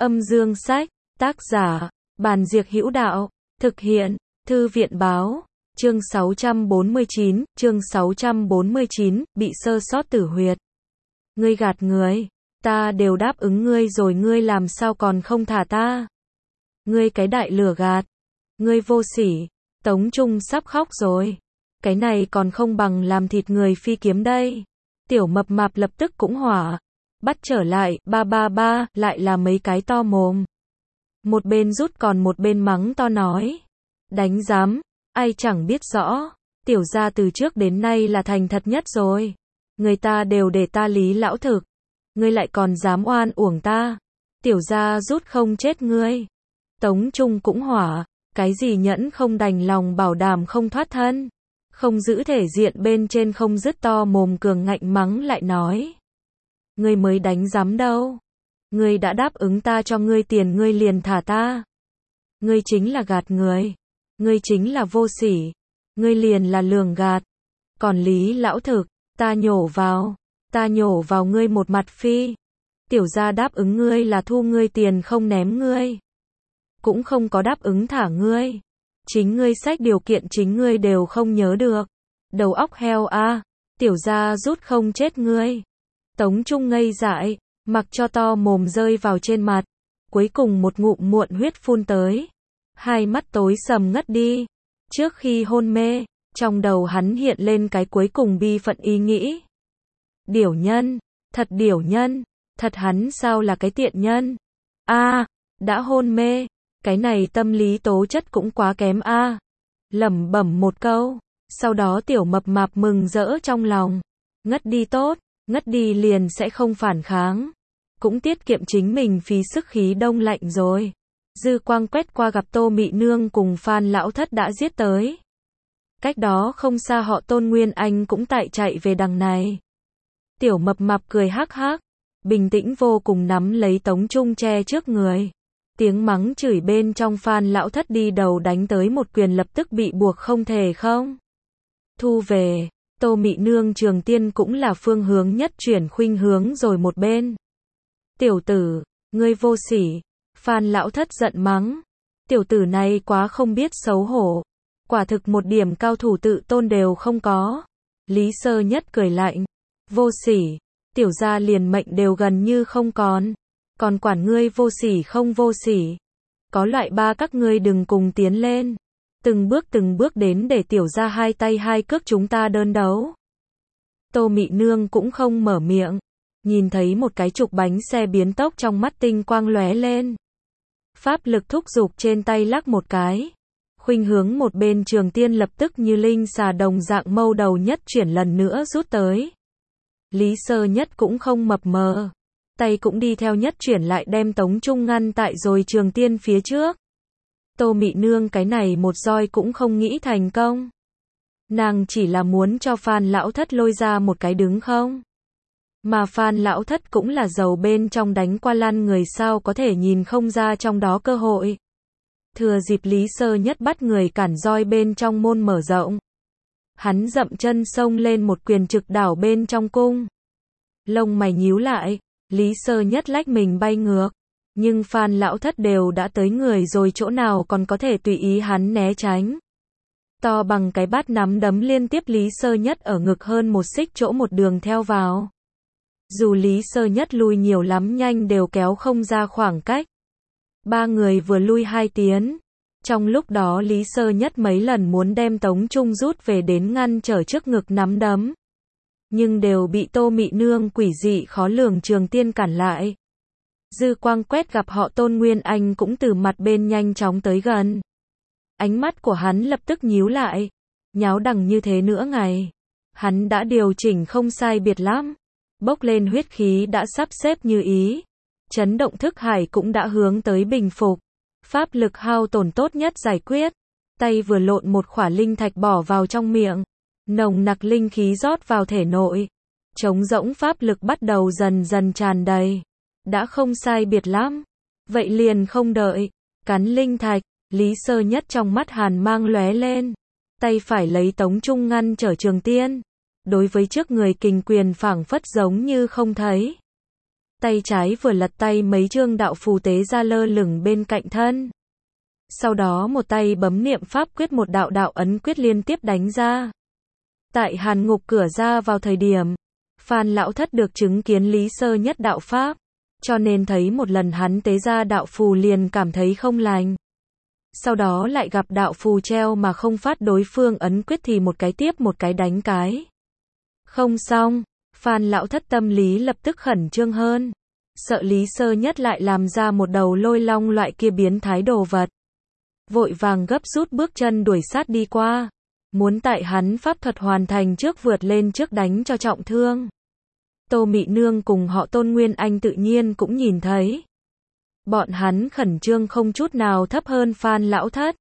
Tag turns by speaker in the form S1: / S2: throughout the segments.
S1: Âm dương sách, tác giả, Bàn Diệc Hữu Đạo, thực hiện, Thư viện báo, chương 649, bị sơ sót tử huyệt. Ngươi gạt người, ta đều đáp ứng ngươi rồi ngươi làm sao còn không thả ta? Ngươi cái đại lừa gạt, ngươi vô sỉ, Tống Trung sắp khóc rồi. Cái này còn không bằng làm thịt người phi kiếm đây. Tiểu mập mạp lập tức cũng hỏa. Bắt trở lại, ba, lại là mấy cái to mồm. Một bên rút còn một bên mắng to nói. Đánh giám, ai chẳng biết rõ. Tiểu gia từ trước đến nay là thành thật nhất rồi. Người ta đều để ta lý lão thực. Ngươi lại còn dám oan uổng ta. Tiểu gia rút không chết ngươi. Tống Trung cũng hỏa. Cái gì nhẫn không đành lòng bảo đảm không thoát thân. Không giữ thể diện bên trên không dứt to mồm cường ngạnh mắng lại nói. Ngươi mới đánh giám đâu. Ngươi đã đáp ứng ta cho ngươi tiền ngươi liền thả ta. Ngươi chính là gạt người. Ngươi chính là vô sỉ. Ngươi liền là lường gạt. Còn lý lão thực, ta nhổ vào ngươi một mặt phi. Tiểu gia đáp ứng ngươi là thu ngươi tiền không ném ngươi. Cũng không có đáp ứng thả ngươi. Chính ngươi sách điều kiện chính ngươi đều không nhớ được. Đầu óc heo a, tiểu gia rút không chết ngươi. Tống Trung ngây dại, mặc cho to mồm rơi vào trên mặt. Cuối cùng một ngụm muộn huyết phun tới. Hai mắt tối sầm ngất đi. Trước khi hôn mê, trong đầu hắn hiện lên cái cuối cùng bi phận ý nghĩ. Điểu nhân, thật hắn sao là cái tiện nhân. Đã hôn mê, cái này tâm lý tố chất cũng quá kém lẩm bẩm một câu, sau đó tiểu mập mạp mừng rỡ trong lòng. Ngất đi tốt, ngất đi liền sẽ không phản kháng. Cũng tiết kiệm chính mình phí sức khí đông lạnh rồi. Dư quang quét qua gặp Tô Mị Nương cùng Phan Lão Thất đã giết tới. Cách đó không xa họ Tôn Nguyên Anh cũng tại chạy về đằng này. Tiểu mập mạp cười hắc hắc, bình tĩnh vô cùng nắm lấy Tống Trung che trước người. Tiếng mắng chửi bên trong Phan Lão Thất đi đầu đánh tới một quyền lập tức bị buộc không thể không. Thu về, Tô Mị Nương Trường Tiên cũng là phương hướng nhất chuyển khuynh hướng rồi một bên. Tiểu tử, ngươi vô sỉ. Phan Lão Thất giận mắng. Tiểu tử này quá không biết xấu hổ. Quả thực một điểm cao thủ tự tôn đều không có. Lý Sơ Nhất cười lạnh. Vô sỉ. Tiểu gia liền mệnh đều gần như không còn. Còn quản ngươi vô sỉ không vô sỉ. Có loại ba các ngươi đừng cùng tiến lên. Từng bước đến để tiểu gia hai tay hai cước chúng ta đơn đấu. Tô Mị Nương cũng không mở miệng. Nhìn thấy một cái trục bánh xe biến tốc trong mắt tinh quang lóe lên. Pháp lực thúc giục trên tay lắc một cái. Khuynh hướng một bên Trường Tiên lập tức như linh xà đồng dạng mâu đầu nhất chuyển lần nữa rút tới. Lý Sơ Nhất cũng không mập mờ. Tay cũng đi theo nhất chuyển lại đem Tống Trung ngăn tại rồi Trường Tiên phía trước. Tô Mị Nương cái này một roi cũng không nghĩ thành công. Nàng chỉ là muốn cho Phan Lão Thất lôi ra một cái đứng không. Mà Phan Lão Thất cũng là giàu bên trong đánh qua lăn người sao có thể nhìn không ra trong đó cơ hội. Thừa dịp Lý Sơ Nhất bắt người cản roi bên trong môn mở rộng. Hắn dậm chân xông lên một quyền trực đảo bên trong cung. Lông mày nhíu lại, Lý Sơ Nhất lách mình bay ngược. Nhưng Phan Lão Thất đều đã tới người rồi chỗ nào còn có thể tùy ý hắn né tránh. To bằng cái bát nắm đấm liên tiếp Lý Sơ Nhất ở ngực hơn một xích chỗ một đường theo vào. Dù Lý Sơ Nhất lui nhiều lắm nhanh đều kéo không ra khoảng cách. Ba người vừa lui hai tiến. Trong lúc đó Lý Sơ Nhất mấy lần muốn đem Tống Trung rút về đến ngăn trở trước ngực nắm đấm. Nhưng đều bị Tô Mị Nương quỷ dị khó lường Trường Tiên cản lại. Dư quang quét gặp họ Tôn Nguyên Anh cũng từ mặt bên nhanh chóng tới gần. Ánh mắt của hắn lập tức nhíu lại. Nháo đằng như thế nữa ngày. Hắn đã điều chỉnh không sai biệt lắm. Bốc lên huyết khí đã sắp xếp như ý. Chấn động thức hải cũng đã hướng tới bình phục. Pháp lực hao tổn tốt nhất giải quyết. Tay vừa lộn một khỏa linh thạch bỏ vào trong miệng. Nồng nặc linh khí rót vào thể nội. Trống rỗng pháp lực bắt đầu dần dần tràn đầy. Đã không sai biệt lắm. Vậy liền không đợi. Cắn linh thạch. Lý Sơ Nhất trong mắt hàn mang lóe lên. Tay phải lấy Tống Trung ngăn trở Trường Tiên. Đối với trước người kình quyền phảng phất giống như không thấy. tay trái vừa lật tay mấy chương đạo phù tế ra lơ lửng bên cạnh thân. Sau đó một tay bấm niệm pháp quyết, một đạo đạo ấn quyết liên tiếp đánh ra. Tại hàn ngục cửa ra vào thời điểm, Phan Lão Thất được chứng kiến Lý Sơ Nhất đạo pháp, cho nên thấy một lần hắn tế ra đạo phù liền cảm thấy không lành. Sau đó lại gặp đạo phù treo mà không phát, đối phương ấn quyết thì một cái tiếp một cái đánh cái. Không xong, Phan Lão Thất tâm lý lập tức khẩn trương hơn. Sợ Lý Sơ Nhất lại làm ra một đầu lôi long loại kia biến thái đồ vật. Vội vàng gấp rút bước chân đuổi sát đi qua. Muốn tại hắn pháp thuật hoàn thành trước vượt lên trước đánh cho trọng thương. Tô Mị Nương cùng họ Tôn Nguyên Anh tự nhiên cũng nhìn thấy. Bọn hắn khẩn trương không chút nào thấp hơn Phan Lão Thất.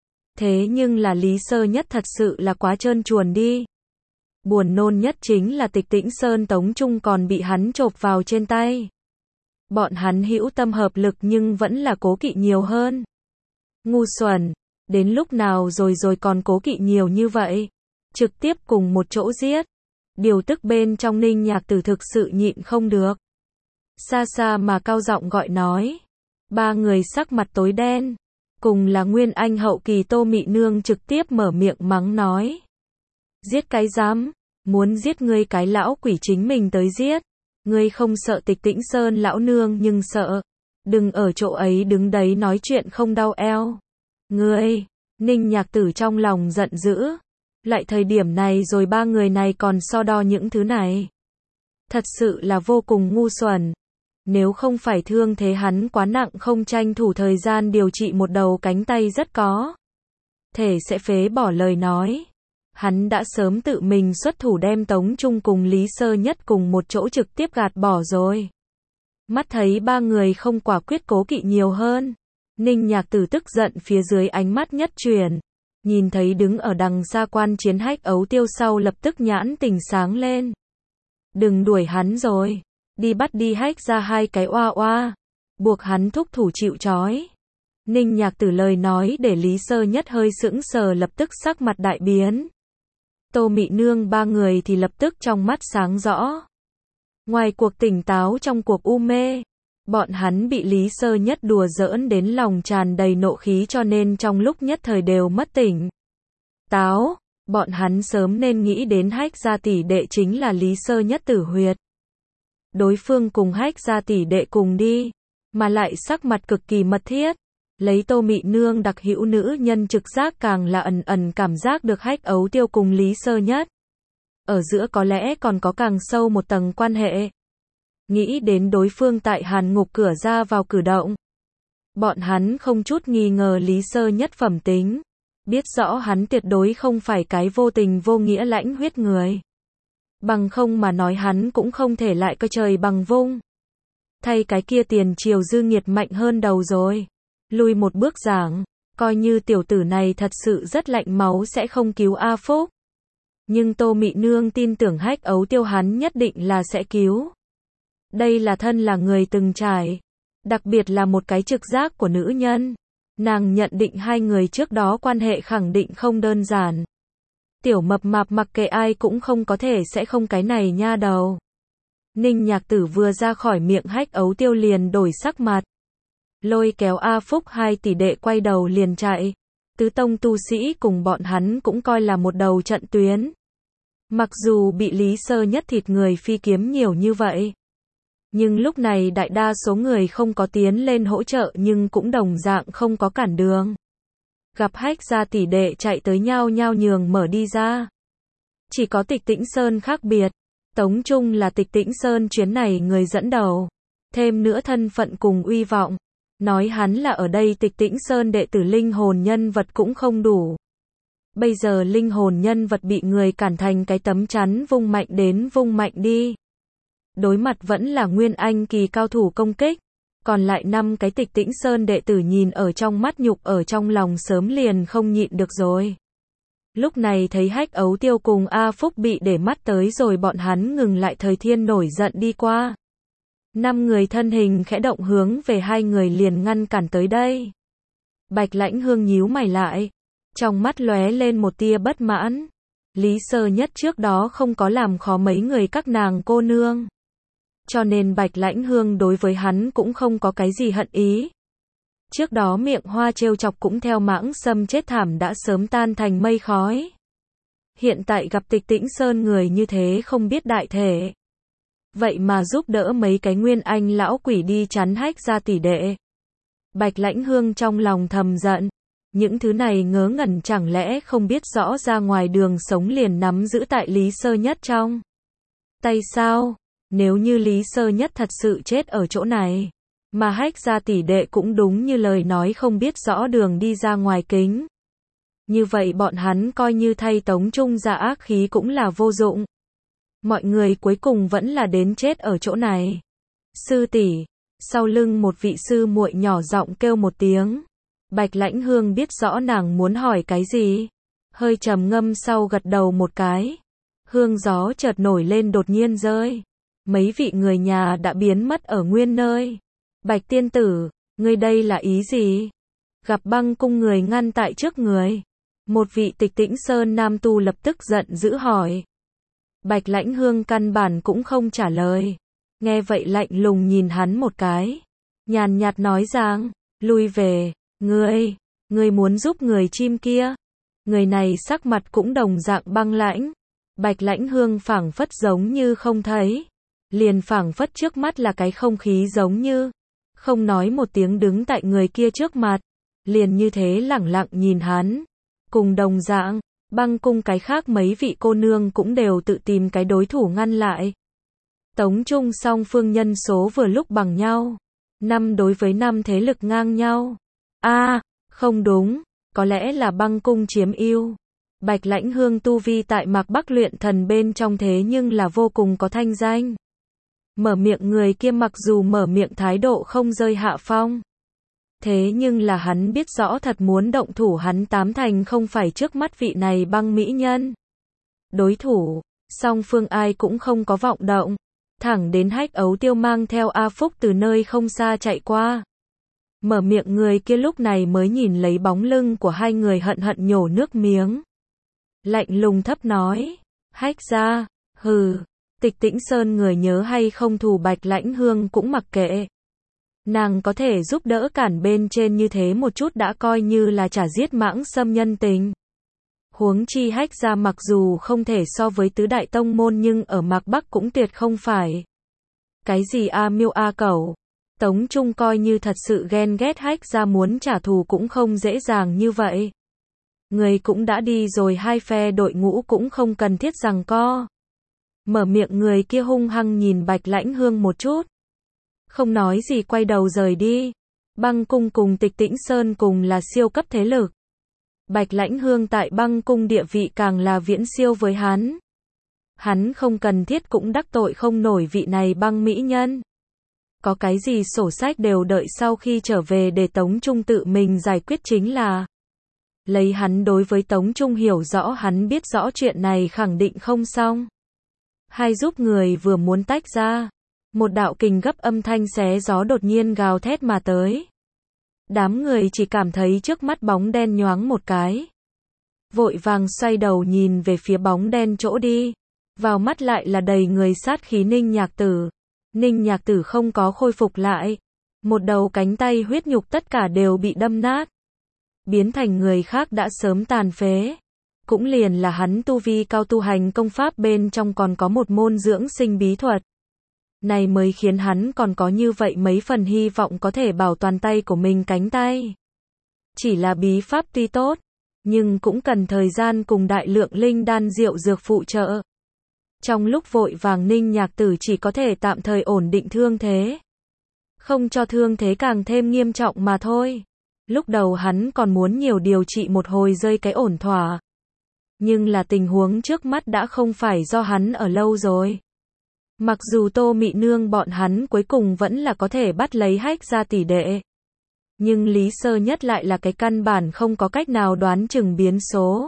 S1: Thế nhưng là Lý Sơ Nhất thật sự là quá trơn truồn đi. Buồn nôn nhất chính là Tịch Tĩnh Sơn Tống Trung còn bị hắn chộp vào trên tay. Bọn hắn hữu tâm hợp lực nhưng vẫn là cố kỵ nhiều hơn. Ngu xuẩn, đến lúc nào rồi còn cố kỵ nhiều như vậy. Trực tiếp cùng một chỗ giết. Điều tức bên trong Ninh Nhạc Tử thực sự nhịn không được. Xa xa mà cao giọng gọi nói. Ba người sắc mặt tối đen. Cùng là Nguyên Anh hậu kỳ Tô Mị Nương trực tiếp mở miệng mắng nói. Giết cái dám, muốn giết ngươi cái lão quỷ chính mình tới giết. Ngươi không sợ Tịch Tĩnh Sơn lão nương nhưng sợ. Đừng ở chỗ ấy đứng đấy nói chuyện không đau eo. Ngươi, Ninh Nhạc Tử trong lòng giận dữ. Lại thời điểm này rồi ba người này còn so đo những thứ này. Thật sự là vô cùng ngu xuẩn. Nếu không phải thương thế hắn quá nặng không tranh thủ thời gian điều trị một đầu cánh tay rất có thể sẽ phế bỏ lời nói. Hắn đã sớm tự mình xuất thủ đem Tống Trung cùng Lý Sơ Nhất cùng một chỗ trực tiếp gạt bỏ rồi. Mắt thấy ba người không quả quyết cố kỵ nhiều hơn. Ninh Nhạc Tử tức giận phía dưới ánh mắt nhất chuyển. Nhìn thấy đứng ở đằng xa quan chiến Hách Ấu Tiêu sau lập tức nhãn tình sáng lên. Đừng đuổi hắn rồi. Đi bắt đi Hách ra hai cái oa oa. Buộc hắn thúc thủ chịu trói. Ninh Nhạc Tử lời nói để Lý Sơ Nhất hơi sững sờ lập tức sắc mặt đại biến. Tô Mị Nương ba người thì lập tức trong mắt sáng rõ. Ngoài cuộc tỉnh táo trong cuộc u mê. Bọn hắn bị Lý Sơ Nhất đùa giỡn đến lòng tràn đầy nộ khí cho nên trong lúc nhất thời đều mất tỉnh táo. Bọn hắn sớm nên nghĩ đến Hách gia tỷ đệ chính là Lý Sơ Nhất tử huyệt. Đối phương cùng Hách gia tỷ đệ cùng đi, mà lại sắc mặt cực kỳ mật thiết. Lấy Tô Mị Nương đặc hữu nữ nhân trực giác càng là ẩn ẩn cảm giác được Hách Ấu Tiêu cùng Lý Sơ Nhất. Ở giữa có lẽ còn có càng sâu một tầng quan hệ. Nghĩ đến đối phương tại hàn ngục cửa ra vào cử động. Bọn hắn không chút nghi ngờ Lý Sơ Nhất phẩm tính. Biết rõ hắn tuyệt đối không phải cái vô tình vô nghĩa lãnh huyết người. Bằng không mà nói hắn cũng không thể lại coi trời bằng vung. Thay cái kia tiền triều dư nghiệt mạnh hơn đầu rồi. Lùi một bước giảng, coi như tiểu tử này thật sự rất lạnh máu sẽ không cứu A Phúc. Nhưng Tô Mị Nương tin tưởng Hách Ấu Tiêu hắn nhất định là sẽ cứu. Đây là thân là người từng trải. Đặc biệt là một cái trực giác của nữ nhân. Nàng nhận định hai người trước đó quan hệ khẳng định không đơn giản. Tiểu mập mạp mặc kệ ai cũng không có thể sẽ không cái này nha đầu. Ninh Nhạc Tử vừa ra khỏi miệng Hách Ấu Tiêu liền đổi sắc mặt. Lôi kéo A Phúc hai tỷ đệ quay đầu liền chạy. Tứ tông tu sĩ cùng bọn hắn cũng coi là một đầu trận tuyến. Mặc dù bị Lý Sơ Nhất thịt người phi kiếm nhiều như vậy. Nhưng lúc này đại đa số người không có tiến lên hỗ trợ nhưng cũng đồng dạng không có cản đường. Gặp Hách gia tỷ đệ chạy tới nhao nhao nhường mở đi ra. Chỉ có Tịch Tĩnh Sơn khác biệt. Tống Trung là Tịch Tĩnh Sơn chuyến này người dẫn đầu. Thêm nữa thân phận cùng uy vọng. Nói hắn là ở đây Tịch Tĩnh Sơn đệ tử linh hồn nhân vật cũng không đủ. Bây giờ linh hồn nhân vật bị người cản thành cái tấm chắn vung mạnh đến vung mạnh đi. Đối mặt vẫn là Nguyên Anh kỳ cao thủ công kích. Còn lại 5 cái Tịch Tĩnh Sơn đệ tử nhìn ở trong mắt nhục ở trong lòng sớm liền không nhịn được rồi. Lúc này thấy Hách Ấu Tiêu cùng A Phúc bị để mắt tới rồi bọn hắn ngừng lại thời thiên nổi giận đi qua. 5 người thân hình khẽ động hướng về hai người liền ngăn cản tới đây. Bạch Lãnh Hương nhíu mày lại. Trong mắt lóe lên một tia bất mãn. Lý Sơ Nhất trước đó không có làm khó mấy người các nàng cô nương. cho nên Bạch Lãnh Hương đối với hắn cũng không có cái gì hận ý. Trước đó miệng hoa trêu chọc cũng theo Mãng Sâm chết thảm đã sớm tan thành mây khói. Hiện tại gặp Tịch Tĩnh Sơn người như thế không biết đại thể. Vậy mà giúp đỡ mấy cái nguyên anh lão quỷ đi chắn Hách gia tỷ đệ. Bạch Lãnh Hương trong lòng thầm giận. Những thứ này ngớ ngẩn chẳng lẽ không biết rõ ra ngoài đường sống liền nắm giữ tại Lý Sơ Nhất trong tay sao? Nếu như Lý Sơ Nhất thật sự chết ở chỗ này, mà Hách gia tỷ đệ cũng đúng như lời nói không biết rõ đường đi ra ngoài kính. Như vậy bọn hắn coi như thay Tống Trung ra ác khí cũng là vô dụng. Mọi người cuối cùng vẫn là đến chết ở chỗ này. Sư tỷ, sau lưng một vị sư muội nhỏ giọng kêu một tiếng. Bạch Lãnh Hương biết rõ nàng muốn hỏi cái gì. Hơi trầm ngâm sau gật đầu một cái. Hương gió chợt nổi lên đột nhiên rơi. Mấy vị người nhà đã biến mất ở nguyên nơi. Bạch tiên tử, ngươi đây là ý gì? Gặp Băng cung người ngăn tại trước người. Một vị Tịch Tĩnh Sơn nam tu lập tức giận dữ hỏi. Bạch Lãnh Hương căn bản cũng không trả lời. Nghe vậy lạnh lùng nhìn hắn một cái. Nhàn nhạt nói rằng, lui về, ngươi muốn giúp người chim kia. Người này sắc mặt cũng đồng dạng băng lãnh. Bạch Lãnh Hương phảng phất giống như không thấy. Liền phảng phất trước mắt là cái không khí giống như. Không nói một tiếng đứng tại người kia trước mặt. Liền như thế lẳng lặng nhìn hắn. Cùng đồng dạng, Băng cung cái khác mấy vị cô nương cũng đều tự tìm cái đối thủ ngăn lại. Tống Trung song phương nhân số vừa lúc bằng nhau. 5 đối với 5 thế lực ngang nhau. Không đúng, có lẽ là Băng cung chiếm ưu. Bạch Lãnh Hương tu vi tại Mạc Bắc luyện thần bên trong thế nhưng là vô cùng có thanh danh. Mở miệng người kia mặc dù mở miệng thái độ không rơi hạ phong. Thế nhưng là hắn biết rõ thật muốn động thủ hắn tám thành không phải trước mắt vị này Băng mỹ nhân. Đối thủ, song phương ai cũng không có vọng động. Thẳng đến Hách Ấu Tiêu mang theo A Phúc từ nơi không xa chạy qua. Mở miệng người kia lúc này mới nhìn lấy bóng lưng của hai người hận hận nhổ nước miếng. Lạnh lùng thấp nói, Hách gia, hừ, Tịch Tĩnh Sơn người nhớ hay không thù Bạch Lãnh Hương cũng mặc kệ. Nàng có thể giúp đỡ cản bên trên như thế một chút đã coi như là trả giết Mãng Sâm nhân tình. Huống chi Hách gia mặc dù không thể so với tứ đại tông môn nhưng ở Mạc Bắc cũng tuyệt không phải. Cái gì A Miêu A Cẩu. Tống Trung coi như thật sự ghen ghét Hách gia muốn trả thù cũng không dễ dàng như vậy. Người cũng đã đi rồi hai phe đội ngũ cũng không cần thiết giằng co. Mở miệng người kia hung hăng nhìn Bạch Lãnh Hương một chút. Không nói gì quay đầu rời đi. Băng cung cùng Tịch Tĩnh Sơn cùng là siêu cấp thế lực. Bạch Lãnh Hương tại Băng cung địa vị càng là viễn siêu với hắn. Hắn không cần thiết cũng đắc tội không nổi vị này Băng mỹ nhân. Có cái gì sổ sách đều đợi sau khi trở về để Tống Trung tự mình giải quyết chính là. Lấy hắn đối với Tống Trung hiểu rõ hắn biết rõ chuyện này khẳng định không xong. Hai giúp người vừa muốn tách ra. Một đạo kình gấp âm thanh xé gió đột nhiên gào thét mà tới. Đám người chỉ cảm thấy trước mắt bóng đen nhoáng một cái. Vội vàng xoay đầu nhìn về phía bóng đen chỗ đi. Vào mắt lại là đầy người sát khí Ninh Nhạc Tử. Ninh Nhạc Tử không có khôi phục lại. Một đầu cánh tay huyết nhục tất cả đều bị đâm nát. Biến thành người khác đã sớm tàn phế. Cũng liền là hắn tu vi cao tu hành công pháp bên trong còn có một môn dưỡng sinh bí thuật. Này mới khiến hắn còn có như vậy mấy phần hy vọng có thể bảo toàn tay của mình cánh tay. Chỉ là bí pháp tuy tốt, nhưng cũng cần thời gian cùng đại lượng linh đan diệu dược phụ trợ. Trong lúc vội vàng Ninh Nhạc Tử chỉ có thể tạm thời ổn định thương thế. Không cho thương thế càng thêm nghiêm trọng mà thôi. Lúc đầu hắn còn muốn nhiều điều trị một hồi rơi cái ổn thỏa. Nhưng là tình huống trước mắt đã không phải do hắn ở lâu rồi. Mặc dù Tô Mị Nương bọn hắn cuối cùng vẫn là có thể bắt lấy Hách gia tỷ đệ. Nhưng Lý Sơ Nhất lại là cái căn bản không có cách nào đoán chừng biến số.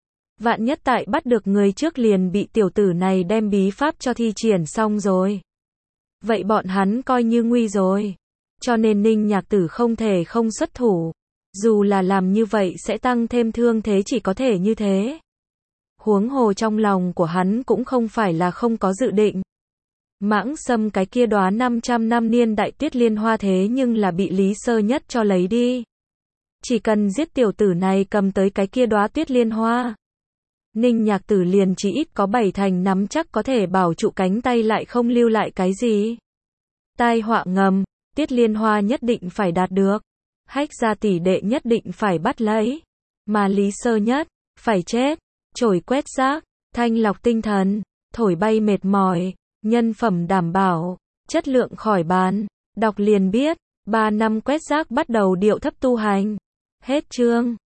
S1: Vạn nhất tại bắt được người trước liền bị tiểu tử này đem bí pháp cho thi triển xong rồi. Vậy bọn hắn coi như nguy rồi. Cho nên Ninh Nhạc Tử không thể không xuất thủ. Dù là làm như vậy sẽ tăng thêm thương thế chỉ có thể như thế. Huống hồ trong lòng của hắn cũng không phải là không có dự định. Mãng Sâm cái kia đóa 500 năm niên đại Tuyết Liên Hoa thế nhưng là bị Lý Sơ Nhất cho lấy đi. Chỉ cần giết tiểu tử này cầm tới cái kia đóa Tuyết Liên Hoa, Ninh Nhạc Tử liền chỉ ít có 7 thành nắm chắc có thể bảo trụ cánh tay lại không lưu lại cái gì. Tai họa ngầm, Tuyết Liên Hoa nhất định phải đạt được. Hách gia tỷ đệ nhất định phải bắt lấy. Mà Lý Sơ Nhất, phải chết. Chổi quét rác, thanh lọc tinh thần, thổi bay mệt mỏi, nhân phẩm đảm bảo, chất lượng khỏi bàn. Đọc liền biết, 3 năm quét rác bắt đầu điệu thấp tu hành. Hết chương.